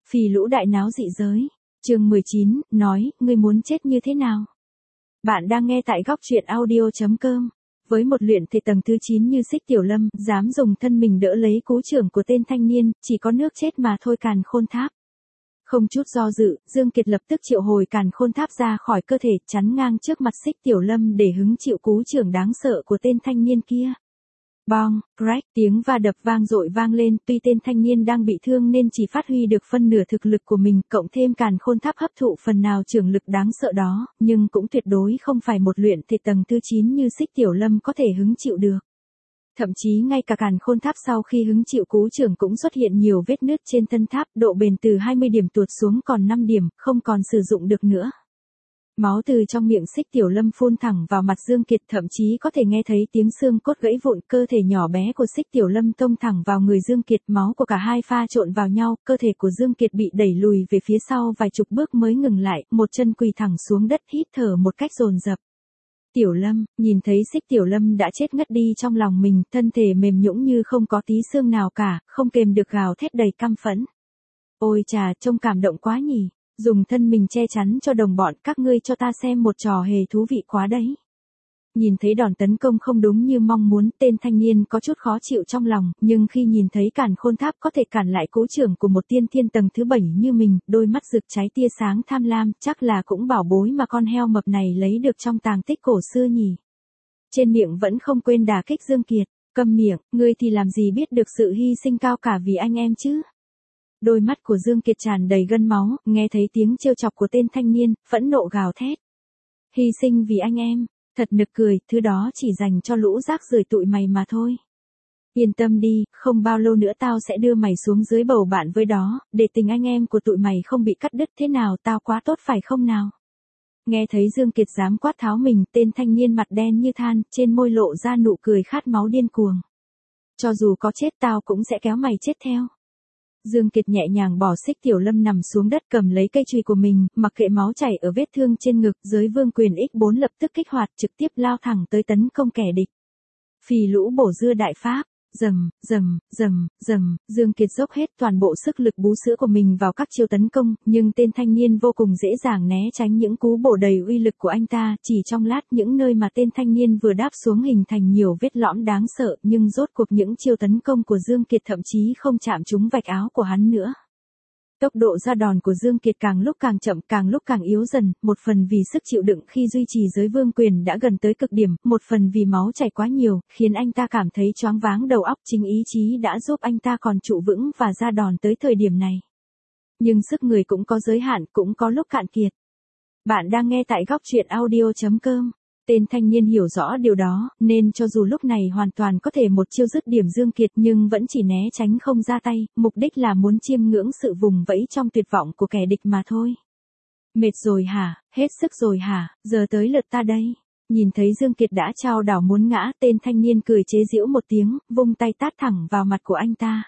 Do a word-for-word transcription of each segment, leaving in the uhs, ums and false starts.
Phì lũ đại náo dị giới. Chương mười chín, nói, ngươi muốn chết như thế nào? Bạn đang nghe tại góc truyện audio chấm com. Với một luyện thể tầng thứ chín như Xích Tiểu Lâm, dám dùng thân mình đỡ lấy cú chưởng của tên thanh niên, chỉ có nước chết mà thôi. Càn Khôn Tháp. Không chút do dự, Dương Kiệt lập tức triệu hồi Càn Khôn Tháp ra khỏi cơ thể, chắn ngang trước mặt Xích Tiểu Lâm để hứng chịu cú chưởng đáng sợ của tên thanh niên kia. Bong, crack, tiếng va đập vang dội vang lên, tuy tên thanh niên đang bị thương nên chỉ phát huy được phân nửa thực lực của mình, cộng thêm Càn Khôn Tháp hấp thụ phần nào chưởng lực đáng sợ đó, nhưng cũng tuyệt đối không phải một luyện thể tầng thứ chín như Xích Tiểu Lâm có thể hứng chịu được. Thậm chí ngay cả Càn Khôn Tháp sau khi hứng chịu cú chưởng cũng xuất hiện nhiều vết nứt trên thân tháp, độ bền từ hai mươi điểm tuột xuống còn năm điểm, không còn sử dụng được nữa. Máu từ trong miệng Xích Tiểu Lâm phun thẳng vào mặt Dương Kiệt, thậm chí có thể nghe thấy tiếng xương cốt gãy vụn. Cơ thể nhỏ bé của Xích Tiểu Lâm tông thẳng vào người Dương Kiệt, máu của cả hai pha trộn vào nhau, cơ thể của Dương Kiệt bị đẩy lùi về phía sau vài chục bước mới ngừng lại, một chân quỳ thẳng xuống đất, hít thở một cách dồn dập. Tiểu Lâm, nhìn thấy Xích Tiểu Lâm đã chết ngất đi trong lòng mình, thân thể mềm nhũn như không có tí xương nào cả, không kềm được gào thét đầy căm phẫn. Ôi chà, trông cảm động quá nhỉ. Dùng thân mình che chắn cho đồng bọn, các ngươi cho ta xem một trò hề thú vị quá đấy. Nhìn thấy đòn tấn công không đúng như mong muốn, tên thanh niên có chút khó chịu trong lòng, nhưng khi nhìn thấy Càn Khôn Tháp có thể cản lại cú chưởng của một tiên thiên tầng thứ bảy như mình, đôi mắt rực cháy tia sáng tham lam, chắc là cũng bảo bối mà con heo mập này lấy được trong tàng tích cổ xưa nhỉ. Trên miệng vẫn không quên đả kích Dương Kiệt, câm miệng, ngươi thì làm gì biết được sự hy sinh cao cả vì anh em chứ. Đôi mắt của Dương Kiệt tràn đầy gân máu, nghe thấy tiếng trêu chọc của tên thanh niên, phẫn nộ gào thét. Hy sinh vì anh em, thật nực cười, thứ đó chỉ dành cho lũ rác rưởi tụi mày mà thôi. Yên tâm đi, không bao lâu nữa tao sẽ đưa mày xuống dưới bầu bạn với đó, để tình anh em của tụi mày không bị cắt đứt. Thế nào, tao quá tốt phải không nào? Nghe thấy Dương Kiệt dám quát tháo mình, tên thanh niên mặt đen như than, trên môi lộ ra nụ cười khát máu điên cuồng. Cho dù có chết tao cũng sẽ kéo mày chết theo. Dương Kiệt nhẹ nhàng bỏ Xích Tiểu Lâm nằm xuống đất, cầm lấy cây chùy của mình, mặc kệ máu chảy ở vết thương trên ngực, Giới Vương Quyền ích bốn lập tức kích hoạt, trực tiếp lao thẳng tới tấn công kẻ địch. Phì lũ bổ dưa đại pháp, rầm, rầm, rầm, rầm, Dương Kiệt dốc hết toàn bộ sức lực bú sữa của mình vào các chiêu tấn công, nhưng tên thanh niên vô cùng dễ dàng né tránh những cú bổ đầy uy lực của anh ta. Chỉ trong lát, những nơi mà tên thanh niên vừa đáp xuống hình thành nhiều vết lõm đáng sợ, nhưng rốt cuộc những chiêu tấn công của Dương Kiệt thậm chí không chạm trúng vạch áo của hắn nữa. Tốc độ ra đòn của Dương Kiệt càng lúc càng chậm, càng lúc càng yếu dần, một phần vì sức chịu đựng khi duy trì Giới Vương Quyền đã gần tới cực điểm, một phần vì máu chảy quá nhiều, khiến anh ta cảm thấy choáng váng đầu óc. Chính ý chí đã giúp anh ta còn trụ vững và ra đòn tới thời điểm này. Nhưng sức người cũng có giới hạn, cũng có lúc cạn kiệt. Bạn đang nghe tại góc truyện audio chấm com. Tên thanh niên hiểu rõ điều đó, nên cho dù lúc này hoàn toàn có thể một chiêu dứt điểm Dương Kiệt nhưng vẫn chỉ né tránh không ra tay, mục đích là muốn chiêm ngưỡng sự vùng vẫy trong tuyệt vọng của kẻ địch mà thôi. Mệt rồi hả, hết sức rồi hả, giờ tới lượt ta đây. Nhìn thấy Dương Kiệt đã chao đảo muốn ngã, tên thanh niên cười chế giễu một tiếng, vung tay tát thẳng vào mặt của anh ta.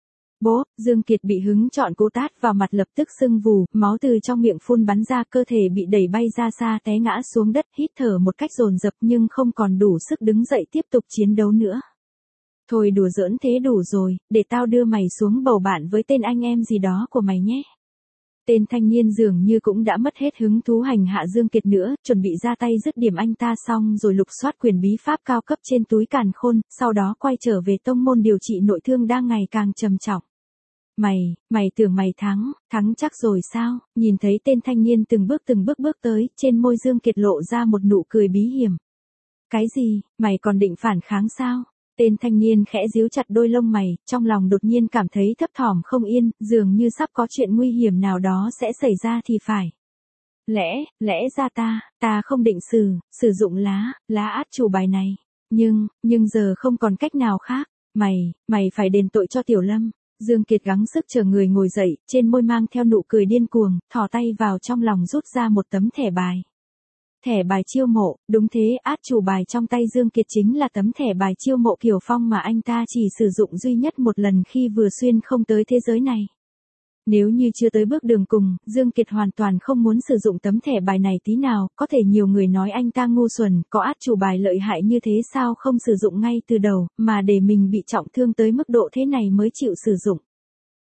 Bố, Dương Kiệt bị hứng chọn cú tát vào mặt lập tức sưng vù, máu từ trong miệng phun bắn ra, cơ thể bị đẩy bay ra xa, té ngã xuống đất, hít thở một cách dồn dập nhưng không còn đủ sức đứng dậy tiếp tục chiến đấu nữa. Thôi đùa giỡn thế đủ rồi, để tao đưa mày xuống bầu bạn với tên anh em gì đó của mày nhé. Tên thanh niên dường như cũng đã mất hết hứng thú hành hạ Dương Kiệt nữa, chuẩn bị ra tay dứt điểm anh ta xong rồi lục soát quyền bí pháp cao cấp trên túi càn khôn, sau đó quay trở về tông môn điều trị nội thương đang ngày càng trầm trọng. Mày, mày tưởng mày thắng, thắng chắc rồi sao? Nhìn thấy tên thanh niên từng bước từng bước bước tới, trên môi Dương Kiệt lộ ra một nụ cười bí hiểm. Cái gì, mày còn định phản kháng sao? Tên thanh niên khẽ díu chặt đôi lông mày, trong lòng đột nhiên cảm thấy thấp thỏm không yên, dường như sắp có chuyện nguy hiểm nào đó sẽ xảy ra thì phải. Lẽ, lẽ ra ta, ta không định sử, sử dụng lá, lá át chủ bài này. Nhưng, nhưng giờ không còn cách nào khác. Mày, mày phải đền tội cho Tiểu Lâm. Dương Kiệt gắng sức chờ người ngồi dậy, trên môi mang theo nụ cười điên cuồng, thò tay vào trong lòng rút ra một tấm thẻ bài. Thẻ bài chiêu mộ, đúng thế, át chủ bài trong tay Dương Kiệt chính là tấm thẻ bài chiêu mộ Kiều Phong mà anh ta chỉ sử dụng duy nhất một lần khi vừa xuyên không tới thế giới này. Nếu như chưa tới bước đường cùng, Dương Kiệt hoàn toàn không muốn sử dụng tấm thẻ bài này tí nào, có thể nhiều người nói anh ta ngu xuẩn, có át chủ bài lợi hại như thế sao không sử dụng ngay từ đầu, mà để mình bị trọng thương tới mức độ thế này mới chịu sử dụng.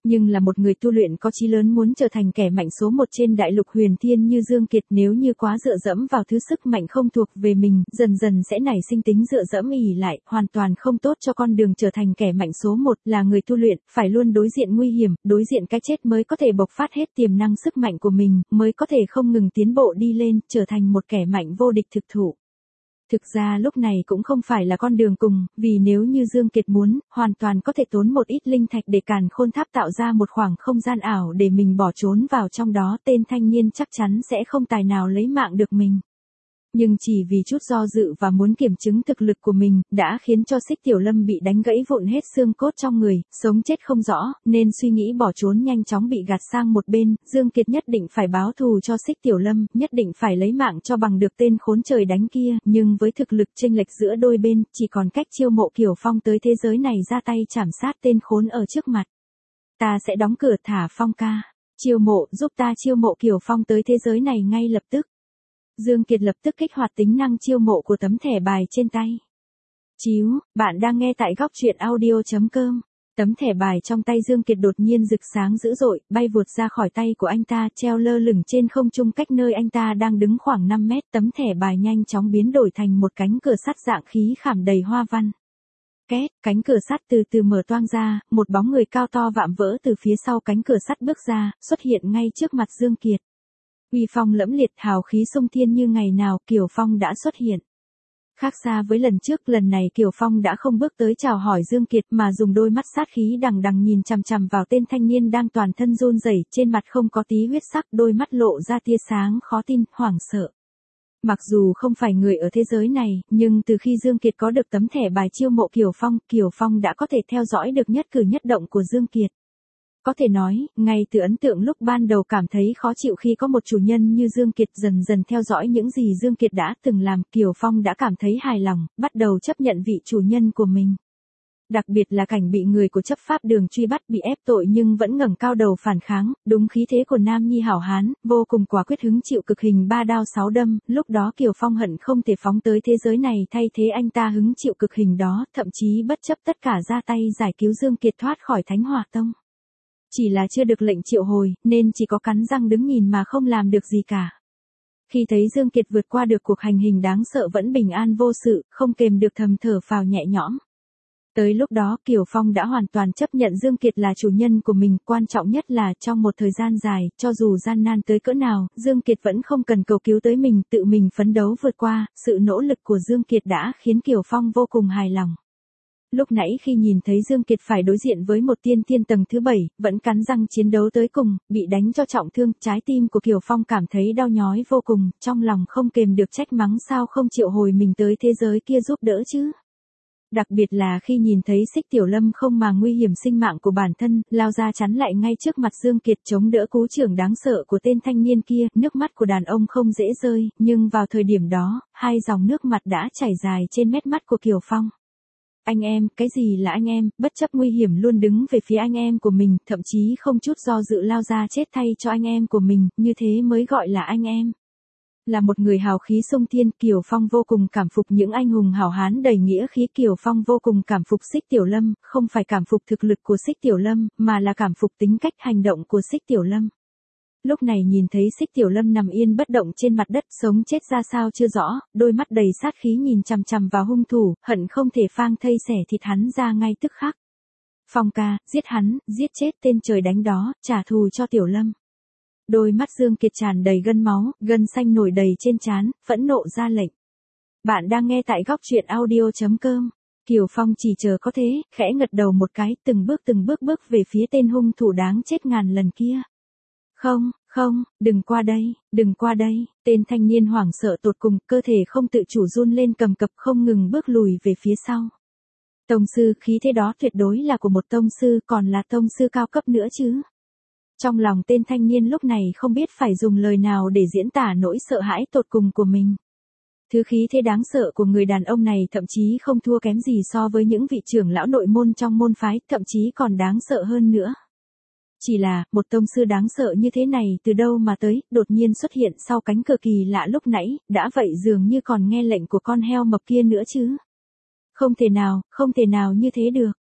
Nhưng là một người tu luyện có chí lớn muốn trở thành kẻ mạnh số một trên đại lục huyền thiên như Dương Kiệt, nếu như quá dựa dẫm vào thứ sức mạnh không thuộc về mình, dần dần sẽ nảy sinh tính dựa dẫm ỷ lại, hoàn toàn không tốt cho con đường trở thành kẻ mạnh số một. Là người tu luyện, phải luôn đối diện nguy hiểm, đối diện cái chết mới có thể bộc phát hết tiềm năng sức mạnh của mình, mới có thể không ngừng tiến bộ đi lên, trở thành một kẻ mạnh vô địch thực thụ. Thực ra lúc này cũng không phải là con đường cùng, vì nếu như Dương Kiệt muốn, hoàn toàn có thể tốn một ít linh thạch để càn khôn tháp tạo ra một khoảng không gian ảo để mình bỏ trốn vào trong đó, tên thanh niên chắc chắn sẽ không tài nào lấy mạng được mình. Nhưng chỉ vì chút do dự và muốn kiểm chứng thực lực của mình, đã khiến cho Xích Tiểu Lâm bị đánh gãy vụn hết xương cốt trong người, sống chết không rõ, nên suy nghĩ bỏ trốn nhanh chóng bị gạt sang một bên. Dương Kiệt nhất định phải báo thù cho Xích Tiểu Lâm, nhất định phải lấy mạng cho bằng được tên khốn trời đánh kia, nhưng với thực lực chênh lệch giữa đôi bên, chỉ còn cách chiêu mộ Kiều Phong tới thế giới này ra tay chảm sát tên khốn ở trước mặt. Ta sẽ đóng cửa thả Phong ca. Chiêu mộ, giúp ta chiêu mộ Kiều Phong tới thế giới này ngay lập tức. Dương Kiệt lập tức kích hoạt tính năng chiêu mộ của tấm thẻ bài trên tay. Chíu, bạn đang nghe tại góc truyện audio chấm com. Tấm thẻ bài trong tay Dương Kiệt đột nhiên rực sáng dữ dội, bay vụt ra khỏi tay của anh ta, treo lơ lửng trên không trung cách nơi anh ta đang đứng khoảng năm mét. Tấm thẻ bài nhanh chóng biến đổi thành một cánh cửa sắt dạng khí khảm đầy hoa văn. Két, cánh cửa sắt từ từ mở toang ra, một bóng người cao to vạm vỡ từ phía sau cánh cửa sắt bước ra, xuất hiện ngay trước mặt Dương Kiệt. Uy phong lẫm liệt, hào khí sung thiên như ngày nào, Kiều Phong đã xuất hiện. Khác xa với lần trước, lần này Kiều Phong đã không bước tới chào hỏi Dương Kiệt mà dùng đôi mắt sát khí đằng đằng nhìn chằm chằm vào tên thanh niên đang toàn thân run rẩy, trên mặt không có tí huyết sắc, đôi mắt lộ ra tia sáng khó tin, hoảng sợ. Mặc dù không phải người ở thế giới này, nhưng từ khi Dương Kiệt có được tấm thẻ bài chiêu mộ Kiều Phong, Kiều Phong đã có thể theo dõi được nhất cử nhất động của Dương Kiệt. Có thể nói, ngay từ ấn tượng lúc ban đầu cảm thấy khó chịu khi có một chủ nhân như Dương Kiệt dần dần theo dõi những gì Dương Kiệt đã từng làm, Kiều Phong đã cảm thấy hài lòng, bắt đầu chấp nhận vị chủ nhân của mình. Đặc biệt là cảnh bị người của chấp pháp đường truy bắt bị ép tội nhưng vẫn ngẩng cao đầu phản kháng, đúng khí thế của nam nhi hảo hán, vô cùng quả quyết hứng chịu cực hình ba đao sáu đâm, lúc đó Kiều Phong hận không thể phóng tới thế giới này thay thế anh ta hứng chịu cực hình đó, thậm chí bất chấp tất cả ra tay giải cứu Dương Kiệt thoát khỏi Thánh Hỏa Tông. Chỉ là chưa được lệnh triệu hồi, nên chỉ có cắn răng đứng nhìn mà không làm được gì cả. Khi thấy Dương Kiệt vượt qua được cuộc hành hình đáng sợ vẫn bình an vô sự, không kềm được thầm thở phào nhẹ nhõm. Tới lúc đó Kiều Phong đã hoàn toàn chấp nhận Dương Kiệt là chủ nhân của mình, quan trọng nhất là trong một thời gian dài, cho dù gian nan tới cỡ nào, Dương Kiệt vẫn không cần cầu cứu tới mình, tự mình phấn đấu vượt qua, sự nỗ lực của Dương Kiệt đã khiến Kiều Phong vô cùng hài lòng. Lúc nãy khi nhìn thấy Dương Kiệt phải đối diện với một tiên thiên tầng thứ bảy, vẫn cắn răng chiến đấu tới cùng, bị đánh cho trọng thương, trái tim của Kiều Phong cảm thấy đau nhói vô cùng, trong lòng không kềm được trách mắng sao không triệu hồi mình tới thế giới kia giúp đỡ chứ. Đặc biệt là khi nhìn thấy Xích Tiểu Lâm không màng nguy hiểm sinh mạng của bản thân, lao ra chắn lại ngay trước mặt Dương Kiệt chống đỡ cú trưởng đáng sợ của tên thanh niên kia, nước mắt của đàn ông không dễ rơi, nhưng vào thời điểm đó, hai dòng nước mặt đã chảy dài trên mét mắt của Kiều Phong. Anh em, cái gì là anh em, bất chấp nguy hiểm luôn đứng về phía anh em của mình, thậm chí không chút do dự lao ra chết thay cho anh em của mình, như thế mới gọi là anh em. Là một người hào khí sung thiên, Kiều Phong vô cùng cảm phục những anh hùng hảo hán đầy nghĩa khí. Kiều Phong vô cùng cảm phục Xích Tiểu Lâm, không phải cảm phục thực lực của Xích Tiểu Lâm, mà là cảm phục tính cách hành động của Xích Tiểu Lâm. Lúc này nhìn thấy Xích Tiểu Lâm nằm yên bất động trên mặt đất, sống chết ra sao chưa rõ, đôi mắt đầy sát khí nhìn chằm chằm vào hung thủ, hận không thể phang thây xẻ thịt hắn ra ngay tức khắc. Phong ca, giết hắn, giết chết tên trời đánh đó, trả thù cho Tiểu Lâm. Đôi mắt Dương Kiệt tràn đầy gân máu, gân xanh nổi đầy trên trán, phẫn nộ ra lệnh. Bạn đang nghe tại góc truyện audio chấm com. Kiều Phong chỉ chờ có thế, khẽ ngật đầu một cái, từng bước từng bước bước về phía tên hung thủ đáng chết ngàn lần kia. Không, không, đừng qua đây, đừng qua đây, tên thanh niên hoảng sợ tột cùng, cơ thể không tự chủ run lên cầm cập không ngừng bước lùi về phía sau. Tông sư, khí thế đó tuyệt đối là của một tông sư, còn là tông sư cao cấp nữa chứ. Trong lòng tên thanh niên lúc này không biết phải dùng lời nào để diễn tả nỗi sợ hãi tột cùng của mình. Thứ khí thế đáng sợ của người đàn ông này thậm chí không thua kém gì so với những vị trưởng lão nội môn trong môn phái, thậm chí còn đáng sợ hơn nữa. Chỉ là, một tông sư đáng sợ như thế này từ đâu mà tới, đột nhiên xuất hiện sau cánh cửa kỳ lạ lúc nãy, đã vậy dường như còn nghe lệnh của con heo mập kia nữa chứ. Không thể nào, không thể nào như thế được.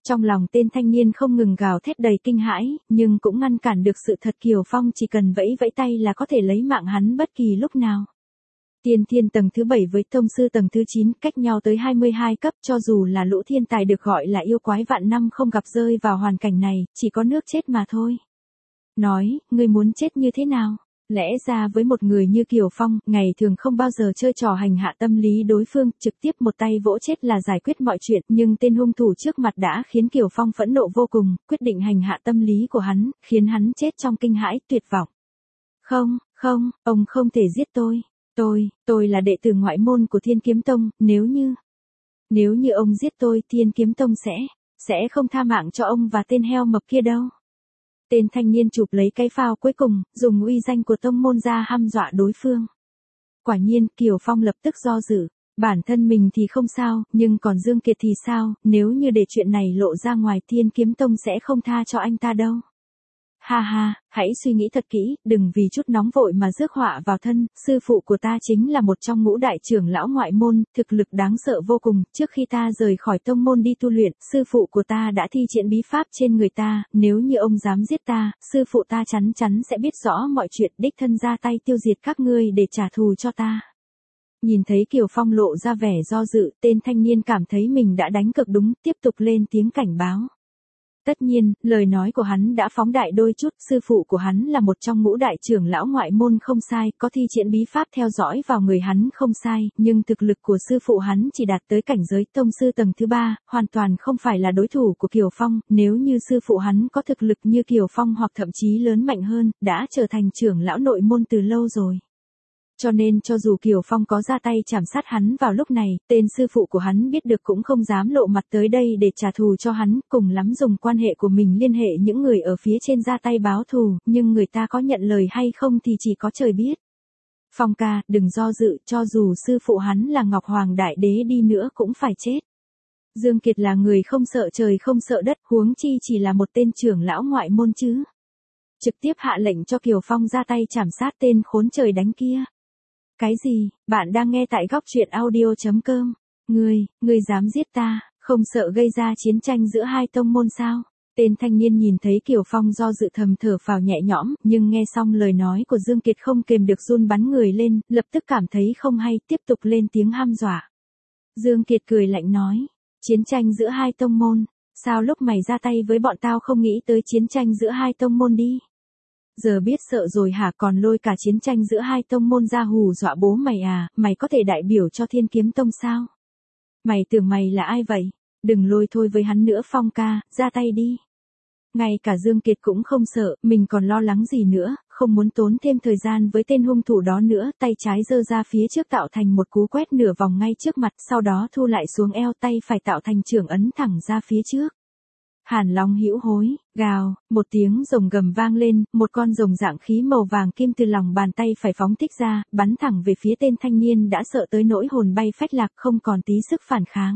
Trong lòng tên thanh niên không ngừng gào thét đầy kinh hãi, nhưng cũng ngăn cản được sự thật Kiều Phong chỉ cần vẫy vẫy tay là có thể lấy mạng hắn bất kỳ lúc nào. Tiên thiên tầng thứ bảy với tông sư tầng thứ chín cách nhau tới hai mươi hai cấp, cho dù là lũ thiên tài được gọi là yêu quái vạn năm không gặp rơi vào hoàn cảnh này, chỉ có nước chết mà thôi. Nói, ngươi muốn chết như thế nào? Lẽ ra với một người như Kiều Phong, ngày thường không bao giờ chơi trò hành hạ tâm lý đối phương, trực tiếp một tay vỗ chết là giải quyết mọi chuyện, nhưng tên hung thủ trước mặt đã khiến Kiều Phong phẫn nộ vô cùng, quyết định hành hạ tâm lý của hắn, khiến hắn chết trong kinh hãi, tuyệt vọng. Không, không, ông không thể giết tôi. Tôi, tôi là đệ tử ngoại môn của Thiên Kiếm Tông, nếu như... Nếu như ông giết tôi, Thiên Kiếm Tông sẽ... sẽ không tha mạng cho ông và tên heo mập kia đâu. Tên thanh niên chụp lấy cái phao cuối cùng, dùng uy danh của tông môn ra hăm dọa đối phương. Quả nhiên, Kiều Phong lập tức do dự. Bản thân mình thì không sao, nhưng còn Dương Kiệt thì sao, nếu như để chuyện này lộ ra ngoài Thiên Kiếm Tông sẽ không tha cho anh ta đâu. Ha ha, hãy suy nghĩ thật kỹ, đừng vì chút nóng vội mà rước họa vào thân, sư phụ của ta chính là một trong ngũ đại trưởng lão ngoại môn, thực lực đáng sợ vô cùng, trước khi ta rời khỏi tông môn đi tu luyện, sư phụ của ta đã thi triển bí pháp trên người ta, nếu như ông dám giết ta, sư phụ ta chắn chắn sẽ biết rõ mọi chuyện, đích thân ra tay tiêu diệt các ngươi để trả thù cho ta. Nhìn thấy Kiều Phong lộ ra vẻ do dự, tên thanh niên cảm thấy mình đã đánh cực đúng, tiếp tục lên tiếng cảnh báo. Tất nhiên, lời nói của hắn đã phóng đại đôi chút, sư phụ của hắn là một trong ngũ đại trưởng lão ngoại môn không sai, có thi triển bí pháp theo dõi vào người hắn không sai, nhưng thực lực của sư phụ hắn chỉ đạt tới cảnh giới tông sư tầng thứ ba, hoàn toàn không phải là đối thủ của Kiều Phong, nếu như sư phụ hắn có thực lực như Kiều Phong hoặc thậm chí lớn mạnh hơn, đã trở thành trưởng lão nội môn từ lâu rồi. Cho nên cho dù Kiều Phong có ra tay chảm sát hắn vào lúc này, tên sư phụ của hắn biết được cũng không dám lộ mặt tới đây để trả thù cho hắn, cùng lắm dùng quan hệ của mình liên hệ những người ở phía trên ra tay báo thù, nhưng người ta có nhận lời hay không thì chỉ có trời biết. Phong ca, đừng do dự, cho dù sư phụ hắn là Ngọc Hoàng Đại Đế đi nữa cũng phải chết. Dương Kiệt là người không sợ trời không sợ đất, huống chi chỉ là một tên trưởng lão ngoại môn chứ. Trực tiếp hạ lệnh cho Kiều Phong ra tay chảm sát tên khốn trời đánh kia. Cái gì, bạn đang nghe tại góc truyện audio chấm com. Ngươi, ngươi dám giết ta, không sợ gây ra chiến tranh giữa hai tông môn sao? Tên thanh niên nhìn thấy Kiều Phong do dự thầm thở phào nhẹ nhõm, nhưng nghe xong lời nói của Dương Kiệt không kềm được run bắn người lên, lập tức cảm thấy không hay, tiếp tục lên tiếng hăm dọa. Dương Kiệt cười lạnh nói, chiến tranh giữa hai tông môn, sao lúc mày ra tay với bọn tao không nghĩ tới chiến tranh giữa hai tông môn đi? Giờ biết sợ rồi hả, còn lôi cả chiến tranh giữa hai tông môn ra hù dọa bố mày à, mày có thể đại biểu cho Thiên Kiếm Tông sao? Mày tưởng mày là ai vậy? Đừng lôi thôi với hắn nữa Phong ca, ra tay đi. Ngay cả Dương Kiệt cũng không sợ, mình còn lo lắng gì nữa, không muốn tốn thêm thời gian với tên hung thủ đó nữa, tay trái giơ ra phía trước tạo thành một cú quét nửa vòng ngay trước mặt, sau đó thu lại xuống eo, tay phải tạo thành trưởng ấn thẳng ra phía trước. Hàn Long hữu hối, gào, một tiếng rồng gầm vang lên, một con rồng dạng khí màu vàng kim từ lòng bàn tay phải phóng thích ra, bắn thẳng về phía tên thanh niên đã sợ tới nỗi hồn bay phách lạc, không còn tí sức phản kháng.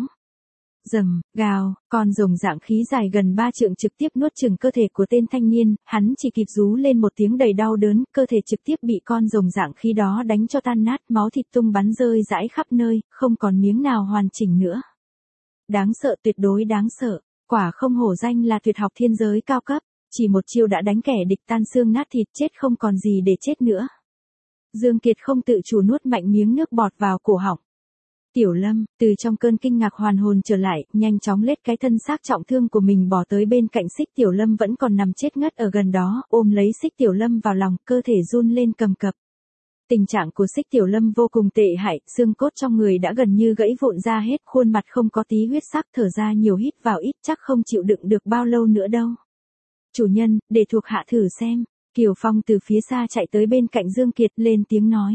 Rầm, gào, con rồng dạng khí dài gần ba trượng trực tiếp nuốt chửng cơ thể của tên thanh niên, hắn chỉ kịp rú lên một tiếng đầy đau đớn, cơ thể trực tiếp bị con rồng dạng khí đó đánh cho tan nát, máu thịt tung bắn rơi rãi khắp nơi, không còn miếng nào hoàn chỉnh nữa. Đáng sợ, tuyệt đối đáng sợ. Quả không hổ danh là tuyệt học thiên giới cao cấp, chỉ một chiêu đã đánh kẻ địch tan xương nát thịt, chết không còn gì để chết nữa. Dương Kiệt không tự chủ nuốt mạnh miếng nước bọt vào cổ họng. Tiểu Lâm, từ trong cơn kinh ngạc hoàn hồn trở lại, nhanh chóng lết cái thân xác trọng thương của mình bỏ tới bên cạnh Xích Tiểu Lâm vẫn còn nằm chết ngất ở gần đó, ôm lấy Xích Tiểu Lâm vào lòng, cơ thể run lên cầm cập. Tình trạng của Xích Tiểu Lâm vô cùng tệ hại, xương cốt trong người đã gần như gãy vụn ra hết, khuôn mặt không có tí huyết sắc, thở ra nhiều hít vào ít, chắc không chịu đựng được bao lâu nữa đâu. Chủ nhân, để thuộc hạ thử xem. Kiều Phong từ phía xa chạy tới bên cạnh Dương Kiệt lên tiếng nói.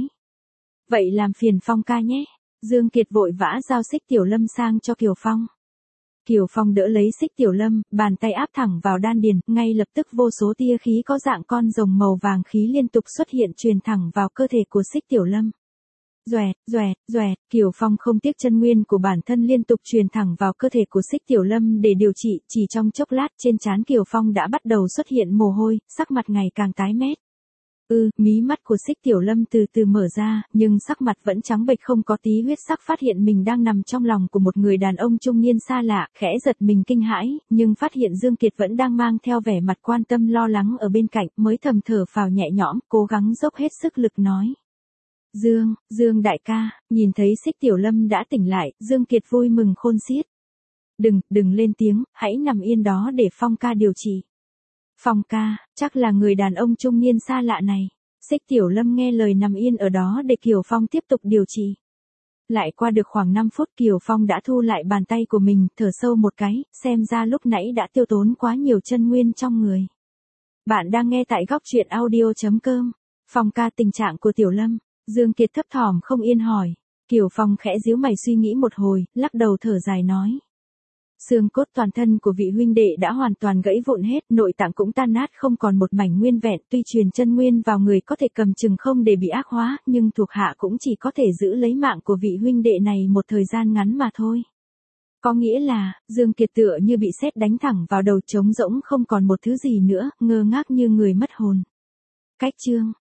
Vậy làm phiền Phong ca nhé. Dương Kiệt vội vã giao Xích Tiểu Lâm sang cho Kiều Phong. Kiều Phong đỡ lấy Xích Tiểu Lâm, bàn tay áp thẳng vào đan điền, ngay lập tức vô số tia khí có dạng con rồng màu vàng khí liên tục xuất hiện truyền thẳng vào cơ thể của Xích Tiểu Lâm. Doẹt, doẹt, doẹt, Kiều Phong không tiếc chân nguyên của bản thân liên tục truyền thẳng vào cơ thể của Xích Tiểu Lâm để điều trị, chỉ trong chốc lát trên trán Kiều Phong đã bắt đầu xuất hiện mồ hôi, sắc mặt ngày càng tái mét. Ừ, mí mắt của Xích Tiểu Lâm từ từ mở ra, nhưng sắc mặt vẫn trắng bệch không có tí huyết sắc, phát hiện mình đang nằm trong lòng của một người đàn ông trung niên xa lạ, khẽ giật mình kinh hãi, nhưng phát hiện Dương Kiệt vẫn đang mang theo vẻ mặt quan tâm lo lắng ở bên cạnh, mới thầm thở phào nhẹ nhõm, cố gắng dốc hết sức lực nói. Dương, Dương đại ca, nhìn thấy Xích Tiểu Lâm đã tỉnh lại, Dương Kiệt vui mừng khôn xiết. Đừng, đừng lên tiếng, hãy nằm yên đó để Phong ca điều trị. Phong ca, chắc là người đàn ông trung niên xa lạ này. Xích Tiểu Lâm nghe lời nằm yên ở đó để Kiều Phong tiếp tục điều trị. Lại qua được khoảng năm phút Kiều Phong đã thu lại bàn tay của mình, thở sâu một cái, xem ra lúc nãy đã tiêu tốn quá nhiều chân nguyên trong người. Bạn đang nghe tại góc truyện audio chấm com. Phong ca, tình trạng của Tiểu Lâm. Dương Kiệt thấp thỏm không yên hỏi. Kiều Phong khẽ díu mày suy nghĩ một hồi, lắc đầu thở dài nói. Xương cốt toàn thân của vị huynh đệ đã hoàn toàn gãy vụn hết, nội tạng cũng tan nát không còn một mảnh nguyên vẹn, tuy truyền chân nguyên vào người có thể cầm chừng không để bị ác hóa, nhưng thuộc hạ cũng chỉ có thể giữ lấy mạng của vị huynh đệ này một thời gian ngắn mà thôi. Có nghĩa là, Dương Kiệt tựa như bị sét đánh thẳng vào đầu, trống rỗng không còn một thứ gì nữa, ngơ ngác như người mất hồn. Cách chương